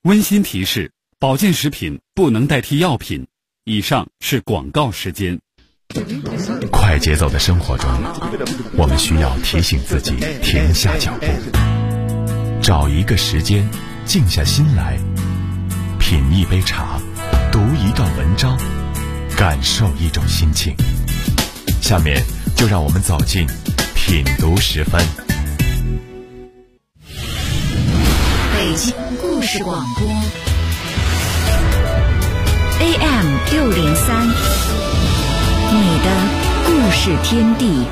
温馨提示：保健食品不能代替药品。以上是广告时间。 快节奏的生活中，我们需要提醒自己停下脚步，找一个时间，静下心来，品一杯茶，读一段文章，感受一种心情。下面就让我们走进品读时分。 北京故事广播 AM603，你的故事天地。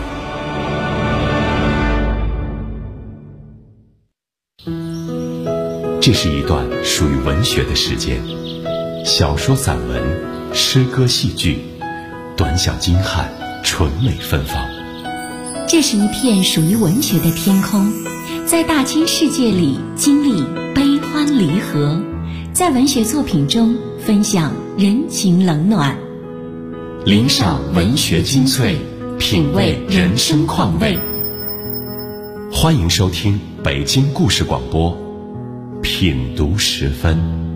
这是一段属于文学的时间，小说、散文、诗歌、戏剧，短小精悍，纯美芬芳。 这是一片属于文学的天空，在大千世界里经历悲欢离合，在文学作品中分享人情冷暖， 领赏文学精粹，品味人生况味。欢迎收听北京故事广播品读时分。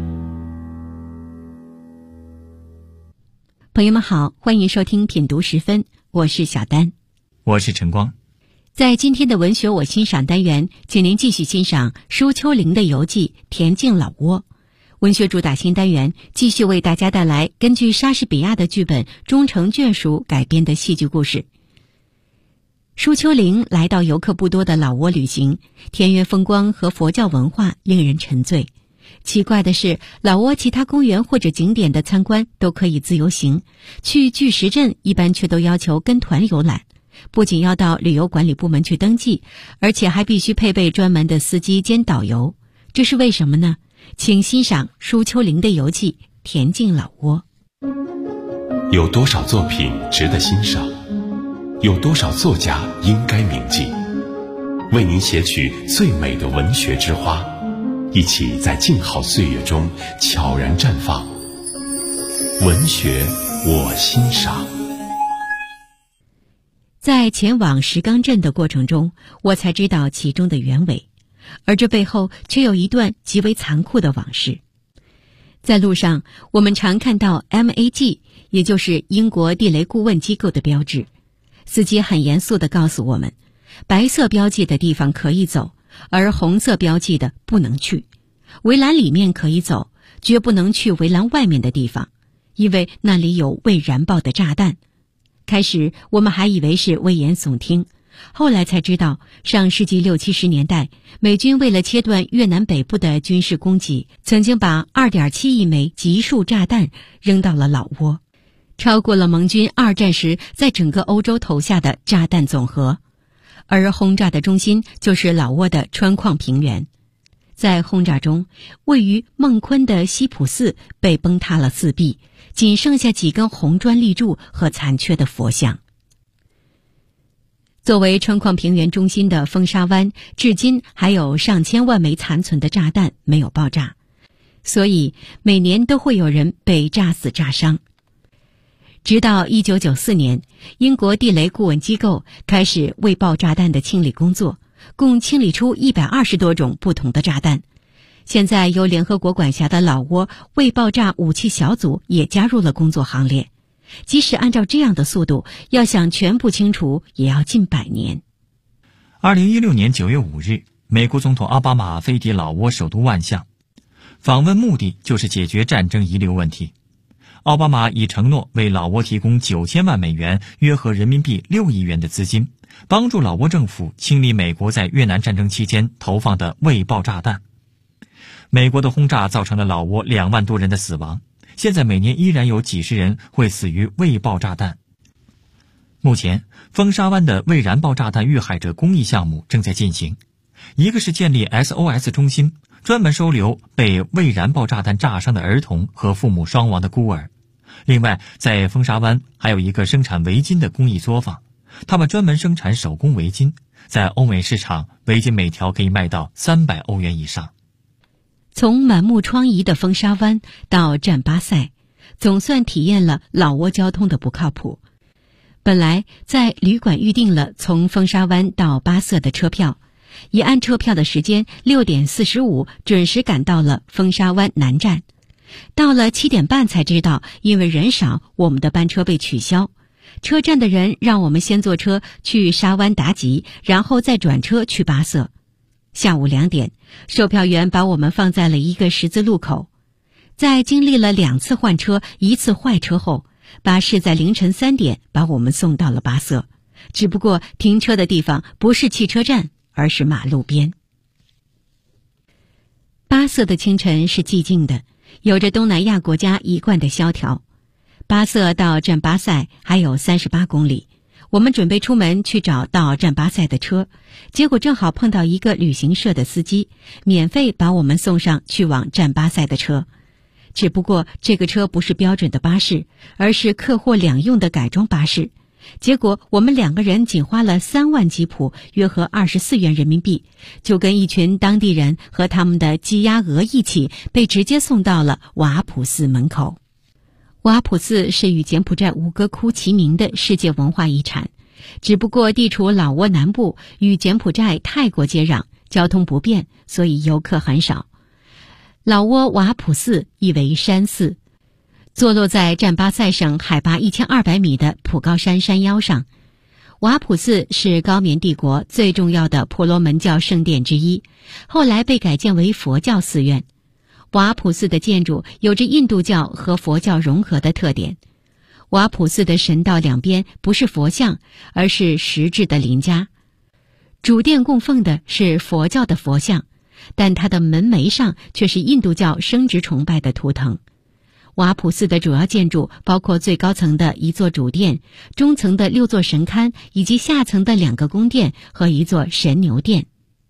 朋友们好，欢迎收听品读时分，我是小丹， 我是陈光。 在今天的文学我欣赏单元，请您继续欣赏舒秋玲的游记《田径老窝》。文学主打新单元继续为大家带来根据莎士比亚的剧本《终成眷属》改编的戏剧故事。舒秋玲来到游客不多的老挝旅行，田园风光和佛教文化令人沉醉。奇怪的是，老挝其他公园或者景点的参观都可以自由行，去巨石阵一般却都要求跟团游览，不仅要到旅游管理部门去登记，而且还必须配备专门的司机兼导游。这是为什么呢？请欣赏舒秋玲的游记《田径老窝》。 有多少作品值得欣赏？有多少作家应该铭记？为您写取最美的文学之花，一起在静好岁月中悄然绽放。文学我欣赏。 在前往石冈镇的过程中，我才知道其中的原委，而这背后却有一段极为残酷的往事。在路上，我们常看到 MAG， 也就是英国地雷顾问机构的标志。司机很严肃地告诉我们，白色标记的地方可以走，而红色标记的不能去。围栏里面可以走，绝不能去围栏外面的地方，因为那里有未燃爆的炸弹。开始我们还以为是危言耸听，后来才知道，上世纪60、70年代，美军为了切断越南北部的军事供给，曾经把2.7亿枚集束炸弹扔到了老挝，超过了盟军二战时在整个欧洲投下的炸弹总和。而轰炸的中心就是老挝的川矿平原。在轰炸中，位于孟昆的西普寺被崩塌了4壁，仅剩下几根红砖立柱和残缺的佛像。作为川矿平原中心的风沙湾，至今还有上千万枚残存的炸弹没有爆炸，所以每年都会有人被炸死炸伤。直到1994年，英国地雷顾问机构开始未爆炸弹的清理工作，共清理出120多种不同的炸弹。现在由联合国管辖的老挝未爆炸武器小组也加入了工作行列。即使按照这样的速度，要想全部清除，也要近100年。 2016年9月5日，美国总统奥巴马飞抵老挝首都万象，访问目的就是解决战争遗留问题。奥巴马已承诺为老挝提供9000万美元，约合人民币6亿元的资金，帮助老挝政府清理美国在越南战争期间投放的未爆炸弹。美国的轰炸造成了老挝2万多人的死亡，现在每年依然有几十人会死于未爆炸弹。目前，风沙湾的未燃爆炸弹遇害者公益项目正在进行，一个是建立 SOS 中心，专门收留被未燃爆炸弹炸伤的儿童和父母双亡的孤儿。另外，在风沙湾还有一个生产围巾的公益作坊，他们专门生产手工围巾，在欧美市场，围巾每条可以卖到300欧元以上。 从满目疮痍的风沙湾到战巴塞，总算体验了老挝交通的不靠谱。本来在旅馆预订了从风沙湾到巴塞的车票， 已按车票的时间6点45准时赶到了风沙湾南站。到了7点半才知道，因为人少，我们的班车被取消。车站的人让我们先坐车去沙湾达吉，然后再转车去巴色。下午2点，售票员把我们放在了一个十字路口。在经历了2次换车、1次坏车后，巴士在凌晨3点把我们送到了巴色。只不过停车的地方不是汽车站，而是马路边。巴色的清晨是寂静的，有着东南亚国家一贯的萧条。巴色到占巴塞还有38公里，我们准备出门去找到占巴塞的车，结果正好碰到一个旅行社的司机，免费把我们送上去往占巴塞的车。只不过这个车不是标准的巴士，而是客货两用的改装巴士。结果我们2个人仅花了3万吉普，约合24元人民币，就跟一群当地人和他们的鸡鸭鹅一起被直接送到了瓦普寺门口。瓦普寺是与柬埔寨吴哥窟齐名的世界文化遗产，只不过地处老挝南部，与柬埔寨、泰国接壤，交通不便，所以游客很少。老挝瓦普寺意为山寺，坐落在占巴塞省海拔1200米的普高山山腰上。瓦普寺是高棉帝国最重要的婆罗门教圣殿之一，后来被改建为佛教寺院。瓦普寺的建筑有着印度教和佛教融合的特点。瓦普寺的神道两边不是佛像，而是石质的林家。主殿供奉的是佛教的佛像，但它的门楣上却是印度教生殖崇拜的图腾。瓦普寺的主要建筑包括最高层的一座主殿、中层的6座神龛，以及下层的2个宫殿和一座神牛殿。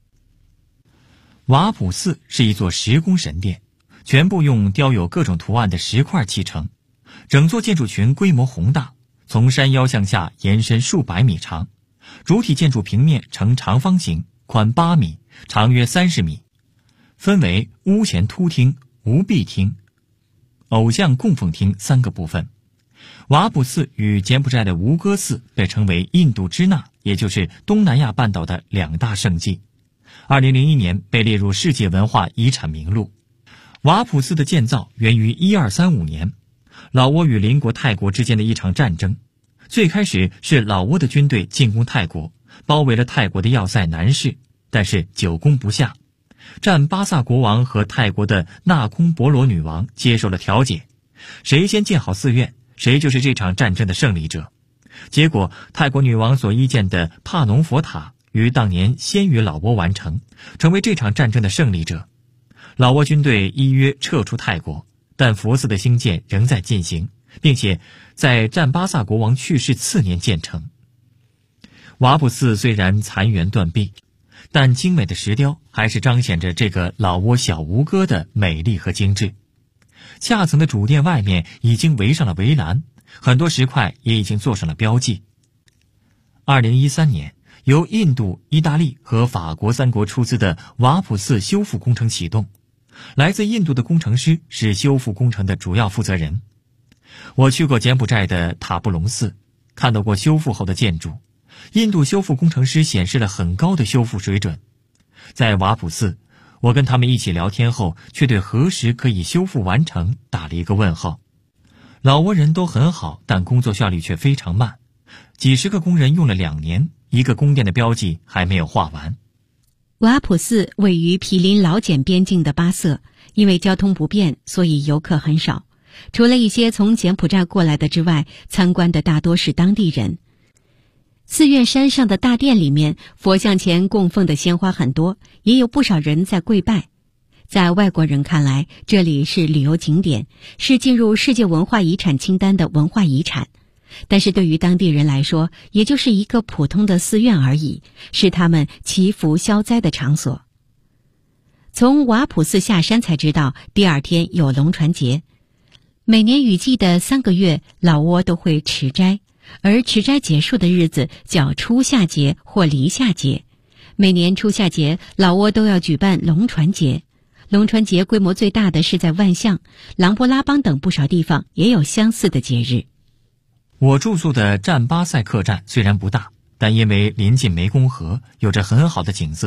瓦普寺是一座石宫神殿，全部用雕有各种图案的石块砌成，整座建筑群规模宏大，从山腰向下延伸数百米长，主体建筑平面呈长方形，宽8米，长约30米，分为屋前突厅、无壁厅、偶像供奉厅3个部分。瓦普寺与柬埔寨的吴哥寺被称为印度支那，也就是东南亚半岛的2大圣迹。2001年被列入世界文化遗产名录。瓦普寺的建造源于1235年，老挝与邻国泰国之间的一场战争。最开始是老挝的军队进攻泰国，包围了泰国的要塞南市，但是久攻不下。占巴萨国王和泰国的纳空婆罗女王接受了调解，谁先建好寺院，谁就是这场战争的胜利者。结果泰国女王所依建的帕农佛塔于当年先于老挝完成，成为这场战争的胜利者。老挝军队依约撤出泰国，但佛寺的兴建仍在进行，并且在占巴萨国王去世次年建成。瓦普寺虽然残垣断壁，但精美的石雕还是彰显着这个老挝小吴哥的美丽和精致。下层的主殿外面已经围上了围栏，很多石块也已经做上了标记。2013年，由印度、意大利和法国3国出资的瓦普寺修复工程启动，来自印度的工程师是修复工程的主要负责人。我去过柬埔寨的塔布隆寺，看到过修复后的建筑。印度修复工程师显示了很高的修复水准。在瓦普寺，我跟他们一起聊天后，却对何时可以修复完成打了一个问号。老挝人都很好，但工作效率却非常慢，几十个工人用了2年，一个宫殿的标记还没有画完。 瓦普寺位于毗邻老柬边境的巴色，因为交通不便，所以游客很少。除了一些从柬埔寨过来的之外，参观的大多是当地人。寺院山上的大殿里面，佛像前供奉的鲜花很多，也有不少人在跪拜。在外国人看来，这里是旅游景点，是进入世界文化遗产清单的文化遗产。但是对于当地人来说，也就是一个普通的寺院而已，是他们祈福消灾的场所。从瓦普寺下山才知道，第2天有龙船节。每年雨季的3个月，老挝都会持斋，而持斋结束的日子叫初夏节或离夏节。每年初夏节，老挝都要举办龙船节。龙船节规模最大的是在万象、琅勃拉邦等不少地方也有相似的节日。 我住宿的占巴塞客栈虽然不大，但因为临近湄公河，有着很好的景色。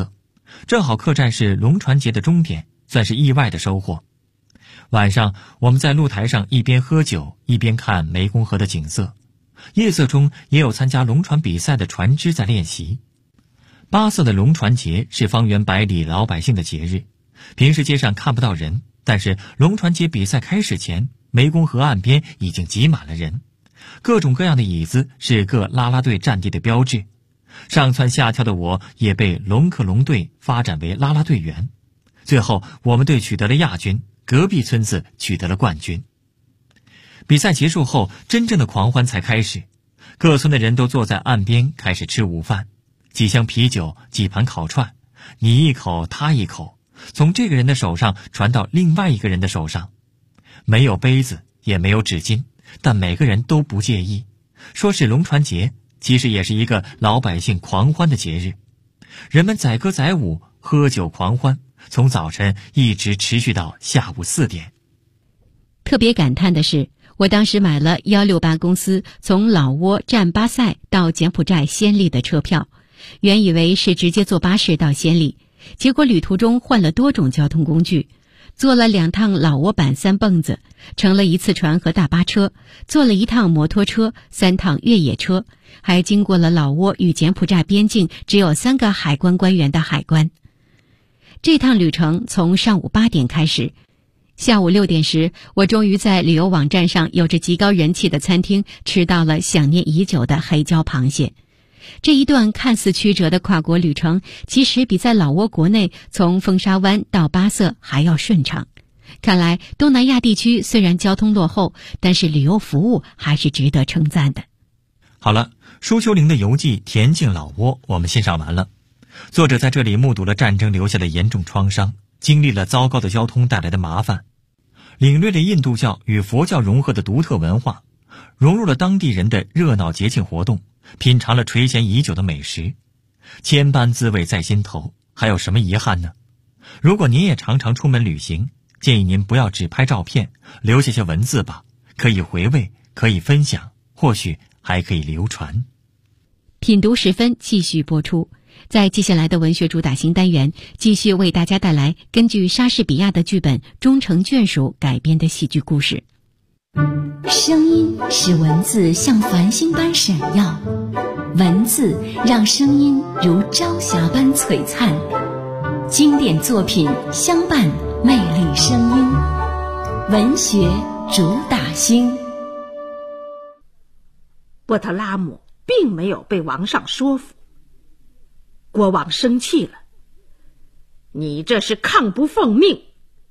正好客栈是龙船节的终点，算是意外的收获。晚上我们在露台上一边喝酒一边看湄公河的景色，夜色中也有参加龙船比赛的船只在练习。巴色的龙船节是方圆100里老百姓的节日，平时街上看不到人，但是龙船节比赛开始前，湄公河岸边已经挤满了人，各种各样的椅子是各啦啦队战地的标志。上蹿下跳的我也被龙克龙队发展为啦啦队员，最后我们队取得了亚军，隔壁村子取得了冠军。比赛结束后，真正的狂欢才开始，各村的人都坐在岸边开始吃午饭，几箱啤酒，几盘烤串，你一口他一口，从这个人的手上传到另外一个人的手上。没有杯子也没有纸巾，但每个人都不介意，说是龙船节，其实也是一个老百姓狂欢的节日。人们载歌载舞，喝酒狂欢，从早晨一直持续到下午4点。 特别感叹的是，我当时买了168公司从老挝站巴塞到柬埔寨暹粒的车票，原以为是直接坐巴士到暹粒，结果旅途中换了多种交通工具，坐了2趟老挝板3蹦子，乘了1次船和大巴车，坐了1趟摩托车，3趟越野车，还经过了老挝与柬埔寨边境只有3个海关官员的海关。这趟旅程从上午8点开始，下午6点时，我终于在旅游网站上有着极高人气的餐厅吃到了想念已久的黑椒螃蟹。这一段看似曲折的跨国旅程，其实比在老挝国内从风沙湾到巴色还要顺畅。看来东南亚地区虽然交通落后，但是旅游服务还是值得称赞的。 好了，舒秋玲的游记《恬静老挝》我们欣赏完了。作者在这里目睹了战争留下的严重创伤，经历了糟糕的交通带来的麻烦，领略了印度教与佛教融合的独特文化，融入了当地人的热闹节庆活动，品尝了垂涎已久的美食，千般滋味在心头，还有什么遗憾呢？如果您也常常出门旅行，建议您不要只拍照片，留下些文字吧，可以回味，可以分享，或许还可以流传。 品读10分继续播出。在接下来的文学主打新单元，继续为大家带来根据莎士比亚的剧本《终成眷属》改编的戏剧故事。 声音使文字像繁星般闪耀，文字让声音如朝霞般璀璨。经典作品相伴，魅力声音，文学主打星。 波特拉姆并没有被王上说服。国王生气了，你这是抗不奉命。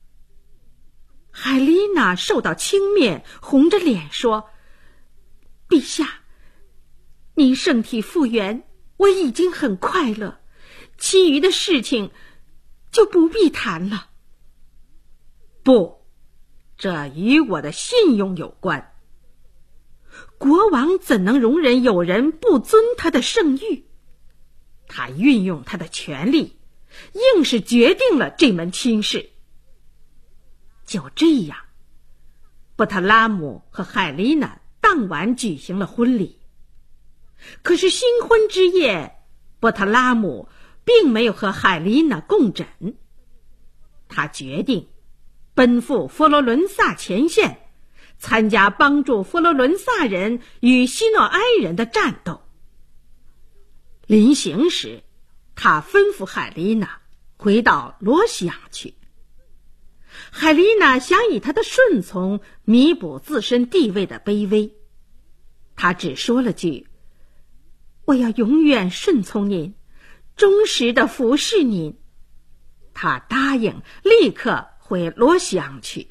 海丽娜受到轻蔑，红着脸说，陛下，您身体复原，我已经很快乐，其余的事情就不必谈了。不，这与我的信用有关。国王怎能容忍有人不尊他的圣谕？他运用他的权力，硬是决定了这门亲事。就这样，波特拉姆和海丽娜当晚举行了婚礼。可是新婚之夜，波特拉姆并没有和海丽娜共枕，他决定奔赴佛罗伦萨前线，参加帮助佛罗伦萨人与西诺埃人的战斗。临行时，他吩咐海丽娜回到罗西亚去。海丽娜想以她的顺从弥补自身地位的卑微，她只说了句，我要永远顺从您，忠实地服侍您。她答应立刻回罗西昂去。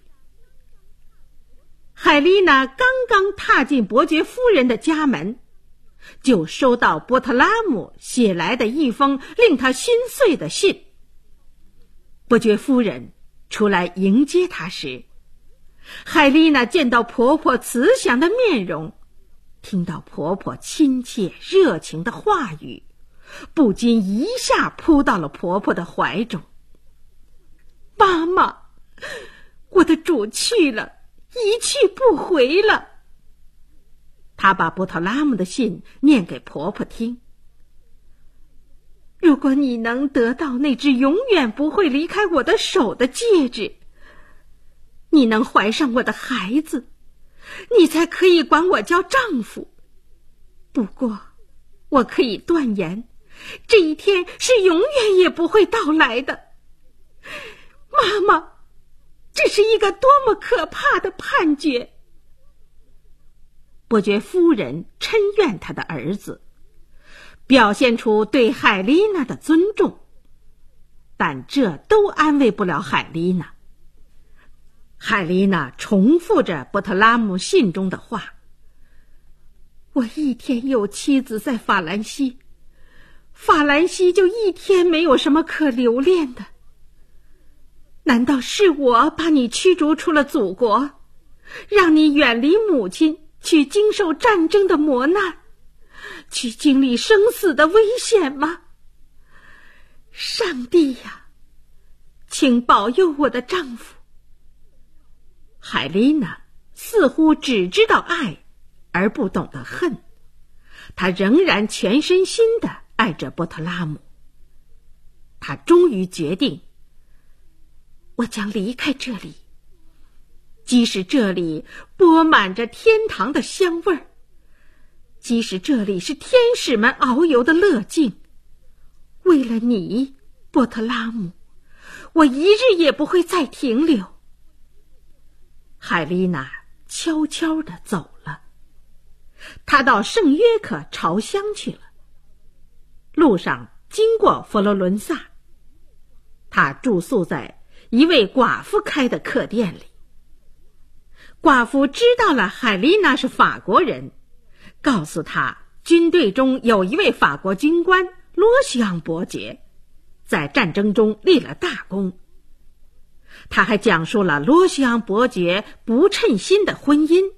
海丽娜刚刚踏进伯爵夫人的家门，就收到波特拉姆写来的一封令她心碎的信。伯爵夫人出来迎接她时，海丽娜见到婆婆慈祥的面容，听到婆婆亲切热情的话语，不禁一下扑到了婆婆的怀中。妈妈，我的主去了，一去不回了。她把波特拉姆的信念给婆婆听。 如果你能得到那只永远不会离开我的手的戒指，你能怀上我的孩子，你才可以管我叫丈夫。不过我可以断言，这一天是永远也不会到来的。妈妈，这是一个多么可怕的判决！伯爵夫人嗔怨他的儿子，表现出对海丽娜的尊重，但这都安慰不了海丽娜。海丽娜重复着波特拉姆信中的话：我一天有妻子在法兰西，法兰西就一天没有什么可留恋的。难道是我把你驱逐出了祖国，让你远离母亲，去经受战争的磨难，去经历生死的危险吗？上帝呀，请保佑我的丈夫。海丽娜似乎只知道爱而不懂得恨，她仍然全身心地爱着波特拉姆。她终于决定，我将离开这里，即使这里播满着天堂的香味儿，即使这里是天使们遨游的乐境，为了你，波特拉姆，我一日也不会再停留。海丽娜悄悄地走了，她到圣约克朝乡去了。路上经过佛罗伦萨，她住宿在一位寡妇开的客店里。寡妇知道了海丽娜是法国人，告诉她军队中有一位法国军官罗西昂伯爵，在战争中立了大功。他还讲述了罗西昂伯爵不称心的婚姻。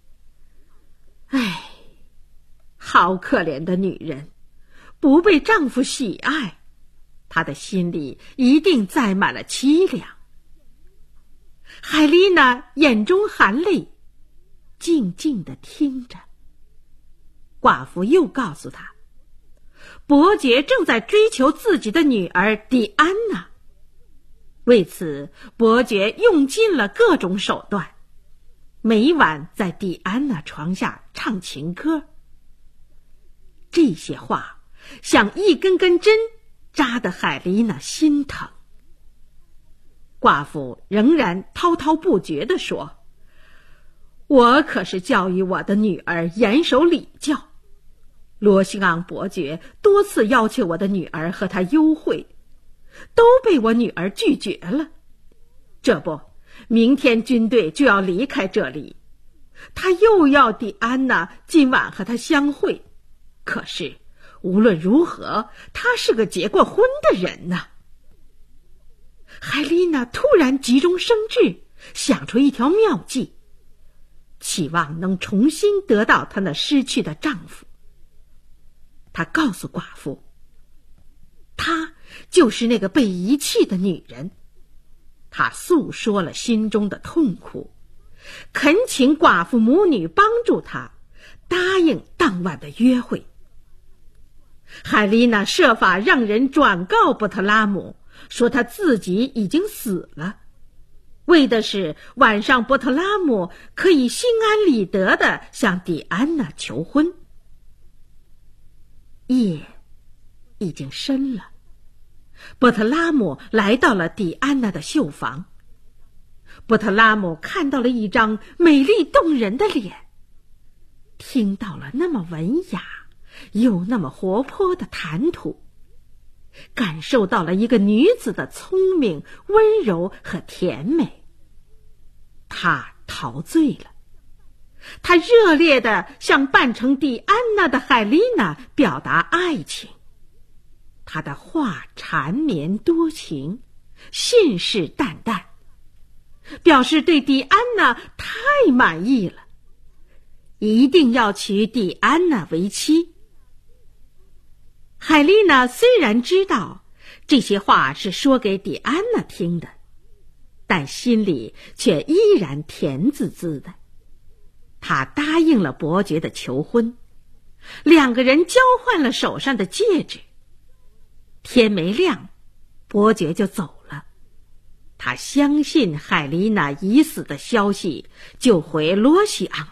唉，好可怜的女人，不被丈夫喜爱，她的心里一定载满了凄凉。海丽娜眼中含泪，静静地听着。寡妇又告诉她，伯爵正在追求自己的女儿狄安娜，为此伯爵用尽了各种手段，每晚在狄安娜床下唱情歌。这些话像一根根针扎得海丽娜心疼。寡妇仍然滔滔不绝地说，我可是教育我的女儿严守礼教，罗西昂伯爵多次要求我的女儿和他幽会，都被我女儿拒绝了。这不，明天军队就要离开这里，他又要狄安娜今晚和他相会，可是无论如何，他是个结过婚的人呐。海丽娜突然急中生智，想出一条妙计，期望能重新得到她那失去的丈夫。她告诉寡妇，她就是那个被遗弃的女人。她诉说了心中的痛苦，恳请寡妇母女帮助她，答应当晚的约会。海丽娜设法让人转告波特拉姆，说他自己已经死了，为的是晚上波特拉姆可以心安理得地向狄安娜求婚。夜已经深了，波特拉姆来到了狄安娜的绣房。波特拉姆看到了一张美丽动人的脸，听到了那么文雅又那么活泼的谈吐，感受到了一个女子的聪明、温柔和甜美。他陶醉了，他热烈地向扮成狄安娜的海丽娜表达爱情。他的话缠绵多情，信誓旦旦，表示对狄安娜太满意了，一定要娶狄安娜为妻。海丽娜虽然知道这些话是说给狄安娜听的，但心里却依然甜滋滋的。她答应了伯爵的求婚，两个人交换了手上的戒指。 天没亮，伯爵就走了。他相信海丽娜已死的消息，就回罗西昂了。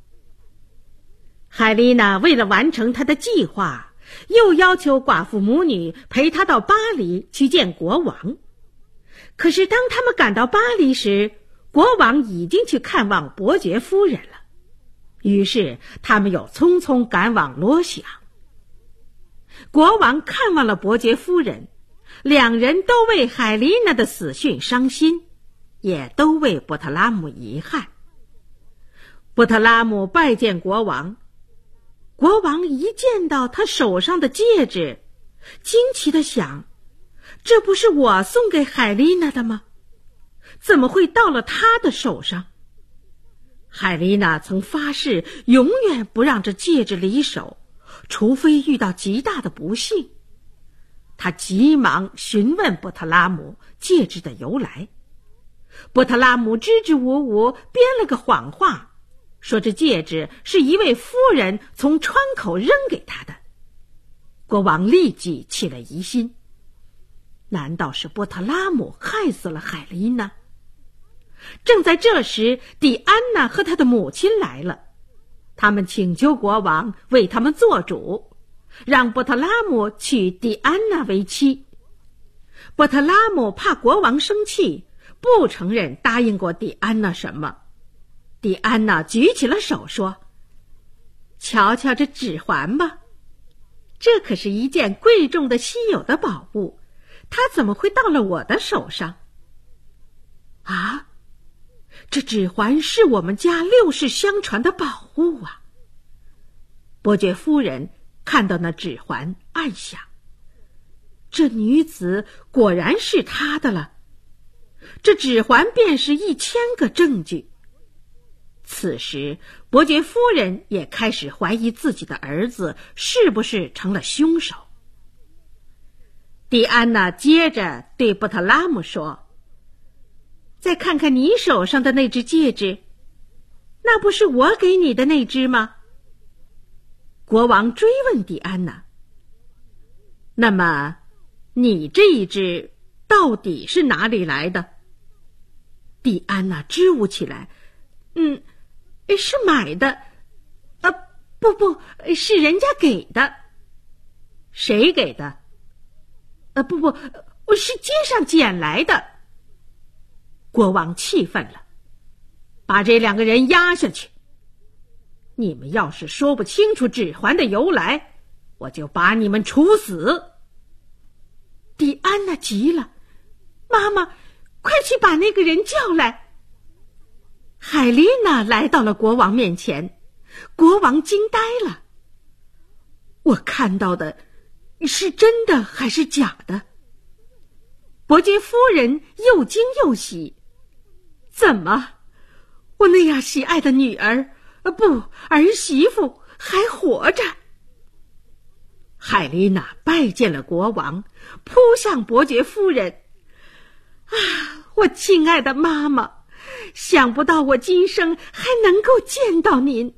海丽娜为了完成她的计划，又要求寡妇母女陪她到巴黎去见国王。可是当他们赶到巴黎时，国王已经去看望伯爵夫人了。于是他们又匆匆赶往罗西昂。国王看望了伯爵夫人，两人都为海丽娜的死讯伤心，也都为波特拉姆遗憾。波特拉姆拜见国王，国王一见到他手上的戒指，惊奇地想，这不是我送给海丽娜的吗？怎么会到了她的手上？海丽娜曾发誓永远不让这戒指离手，除非遇到极大的不幸。他急忙询问波特拉姆戒指的由来。波特拉姆支支吾吾编了个谎话，说这戒指是一位夫人从窗口扔给他的。国王立即起了疑心，难道是波特拉姆害死了海丽娜？正在这时，狄安娜和她的母亲来了，他们请求国王为他们做主，让波特拉姆娶狄安娜为妻。波特拉姆怕国王生气，不承认答应过狄安娜什么。狄安娜举起了手说，瞧瞧这指环吧，这可是一件贵重的稀有的宝物，它怎么会到了我的手上？啊，这指环是我们家6世相传的宝物啊！伯爵夫人看到那指环，暗想，这女子果然是她的了。这指环便是1000个证据。此时，伯爵夫人也开始怀疑自己的儿子是不是成了凶手。狄安娜接着对波特拉姆说，再看看你手上的那只戒指，那不是我给你的那只吗？国王追问狄安娜，那么你这一只到底是哪里来的？狄安娜支吾起来，是买的，不，是人家给的。谁给的？不，是街上捡来的。国王气愤了，把这2个人押下去。你们要是说不清楚指环的由来，我就把你们处死。狄安娜急了，妈妈，快去把那个人叫来。海丽娜来到了国王面前，国王惊呆了。我看到的是真的还是假的？伯爵夫人又惊又喜，怎么，我那样喜爱的女儿，儿媳妇还活着？海丽娜拜见了国王，扑向伯爵夫人。我亲爱的妈妈，想不到我今生还能够见到您。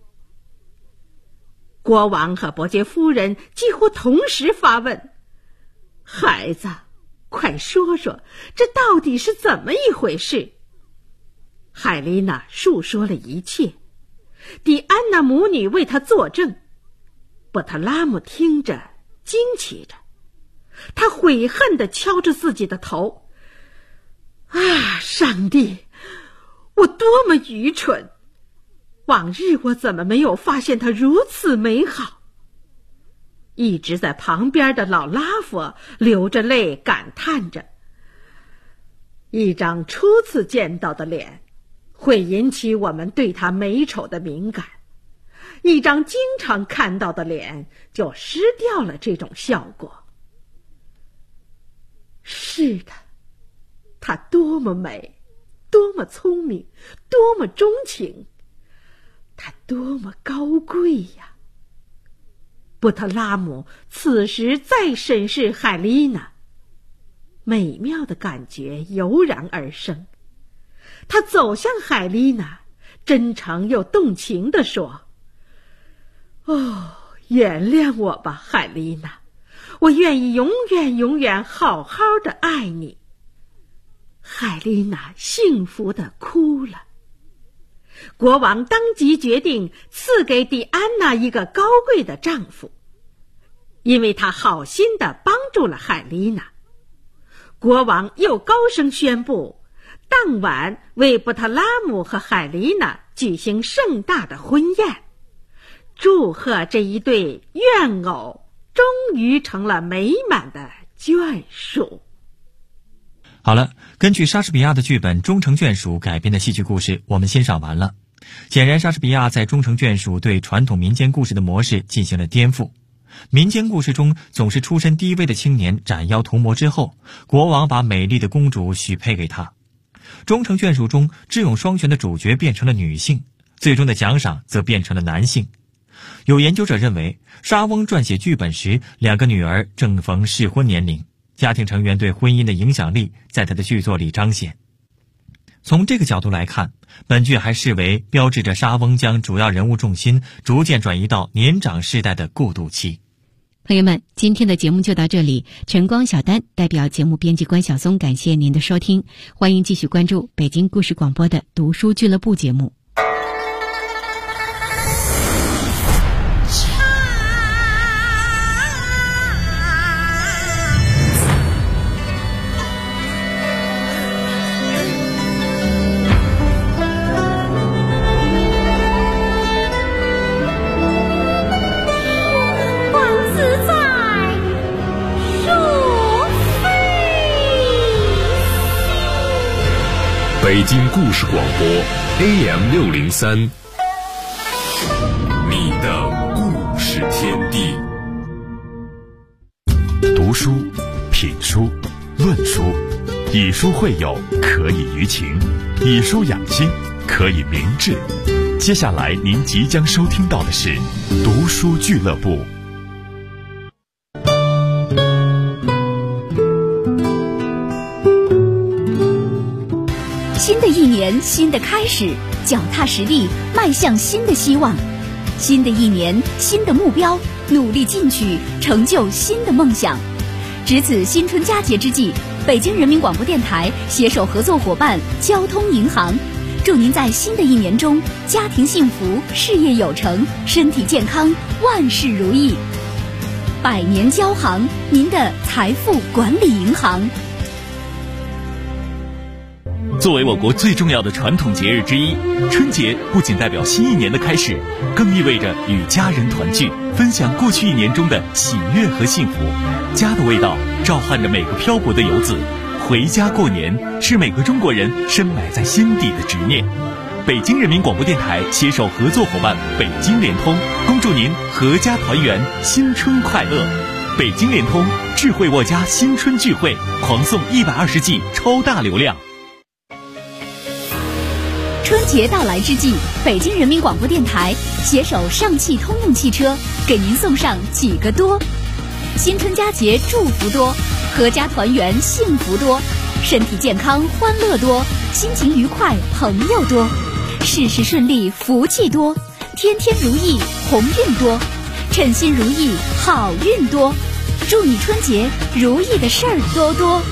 国王和伯爵夫人几乎同时发问，孩子，快说说，这到底是怎么一回事？海丽娜述说了一切，狄安娜母女为她作证。波特拉姆听着惊奇着，他悔恨地敲着自己的头，上帝，我多么愚蠢，往日我怎么没有发现它如此美好？一直在旁边的老拉佛流着泪感叹着，一张初次见到的脸会引起我们对他美丑的敏感，一张经常看到的脸就失掉了这种效果。是的，她多么美，多么聪明，多么钟情，她多么高贵呀！波特拉姆此时再审视海丽娜，美妙的感觉油然而生。他走向海丽娜，真诚又动情地说，原谅我吧，海丽娜， 我愿意永远永远好好的爱你。海丽娜幸福地哭了。国王当即决定赐给狄安娜一个高贵的丈夫，因为他好心地帮助了海丽娜。国王又高声宣布，当晚为布特拉姆和海丽娜举行盛大的婚宴，祝贺这一对怨偶终于成了美满的眷属。 好了，根据莎士比亚的剧本《终成眷属》改编的戏剧故事我们欣赏完了。显然莎士比亚在《终成眷属》对传统民间故事的模式进行了颠覆。民间故事中总是出身低微的青年斩妖屠魔之后，国王把美丽的公主许配给他。终成眷属中智勇双全的主角变成了女性，最终的奖赏则变成了男性。有研究者认为，莎翁撰写剧本时，两个女儿正逢适婚年龄，家庭成员对婚姻的影响力在他的剧作里彰显。从这个角度来看，本剧还视为标志着莎翁将主要人物重心逐渐转移到年长世代的过渡期。 朋友们，今天的节目就到这里。晨光小丹代表节目编辑关晓松感谢您的收听，欢迎继续关注北京故事广播的读书俱乐部节目。 北京故事广播 AM603， 你的故事天地。读书、品书、论书，以书会友，可以娱情；以书养心，可以明志。接下来您即将收听到的是读书俱乐部。 新的一年，新的开始，脚踏实地，迈向新的希望。新的一年，新的目标，努力进取，成就新的梦想。值此新春佳节之际，北京人民广播电台携手合作伙伴交通银行，祝您在新的一年中家庭幸福，事业有成，身体健康，万事如意。百年交行，您的财富管理银行。 作为我国最重要的传统节日之一，春节不仅代表新一年的开始，更意味着与家人团聚，分享过去一年中的喜悦和幸福。家的味道召唤着每个漂泊的游子，回家过年是每个中国人深埋在心底的执念。北京人民广播电台携手合作伙伴北京联通，恭祝您阖家团圆，新春快乐。北京联通智慧沃家新春聚会，狂送120G 超大流量。 春节到来之际，北京人民广播电台携手上汽通用汽车，给您送上几个多：新春佳节祝福多，阖家团圆幸福多，身体健康欢乐多，心情愉快朋友多，事事顺利福气多，天天如意鸿运多，称心如意好运多，祝你春节如意的事儿多多。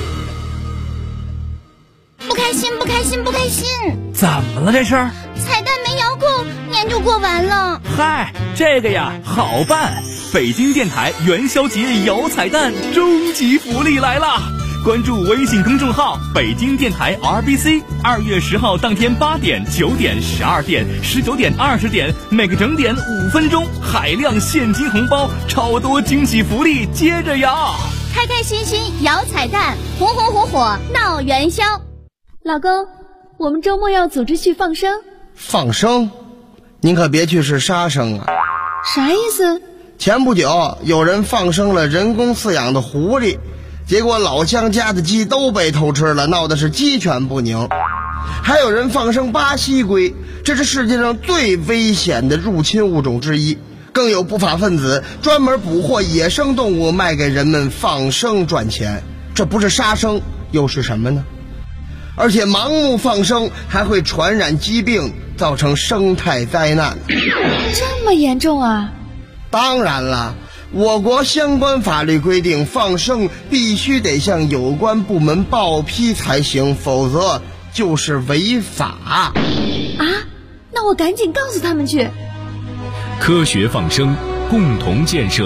不开心不开心不开心， 怎么了这是？ 彩蛋没摇够，年就过完了。 嗨，这个呀好办，北京电台元宵节摇彩蛋终极福利来了！关注微信公众号北京电台 RBC， 2月10号当天8点、9点、12点、19点、20点，每个整点5分钟，海量现金红包，超多惊喜福利接着摇！ 开开心心摇彩蛋，红红火火闹元宵。 老公，我们周末要组织去放生。 放生？您可别去是杀生啊！ 啥意思？ 前不久有人放生了人工饲养的狐狸，结果老乡家的鸡都被偷吃了，闹得是鸡犬不宁。还有人放生巴西龟，这是世界上最危险的入侵物种之一。更有不法分子专门捕获野生动物卖给人们放生赚钱，这不是杀生又是什么呢？而且盲目放生还会传染疾病，造成生态灾难。 这么严重啊？ 当然了， 我国相关法律规定，放生必须得向有关部门报批才行，否则就是违法。 啊，那我赶紧告诉他们去。 科学放生，共同建设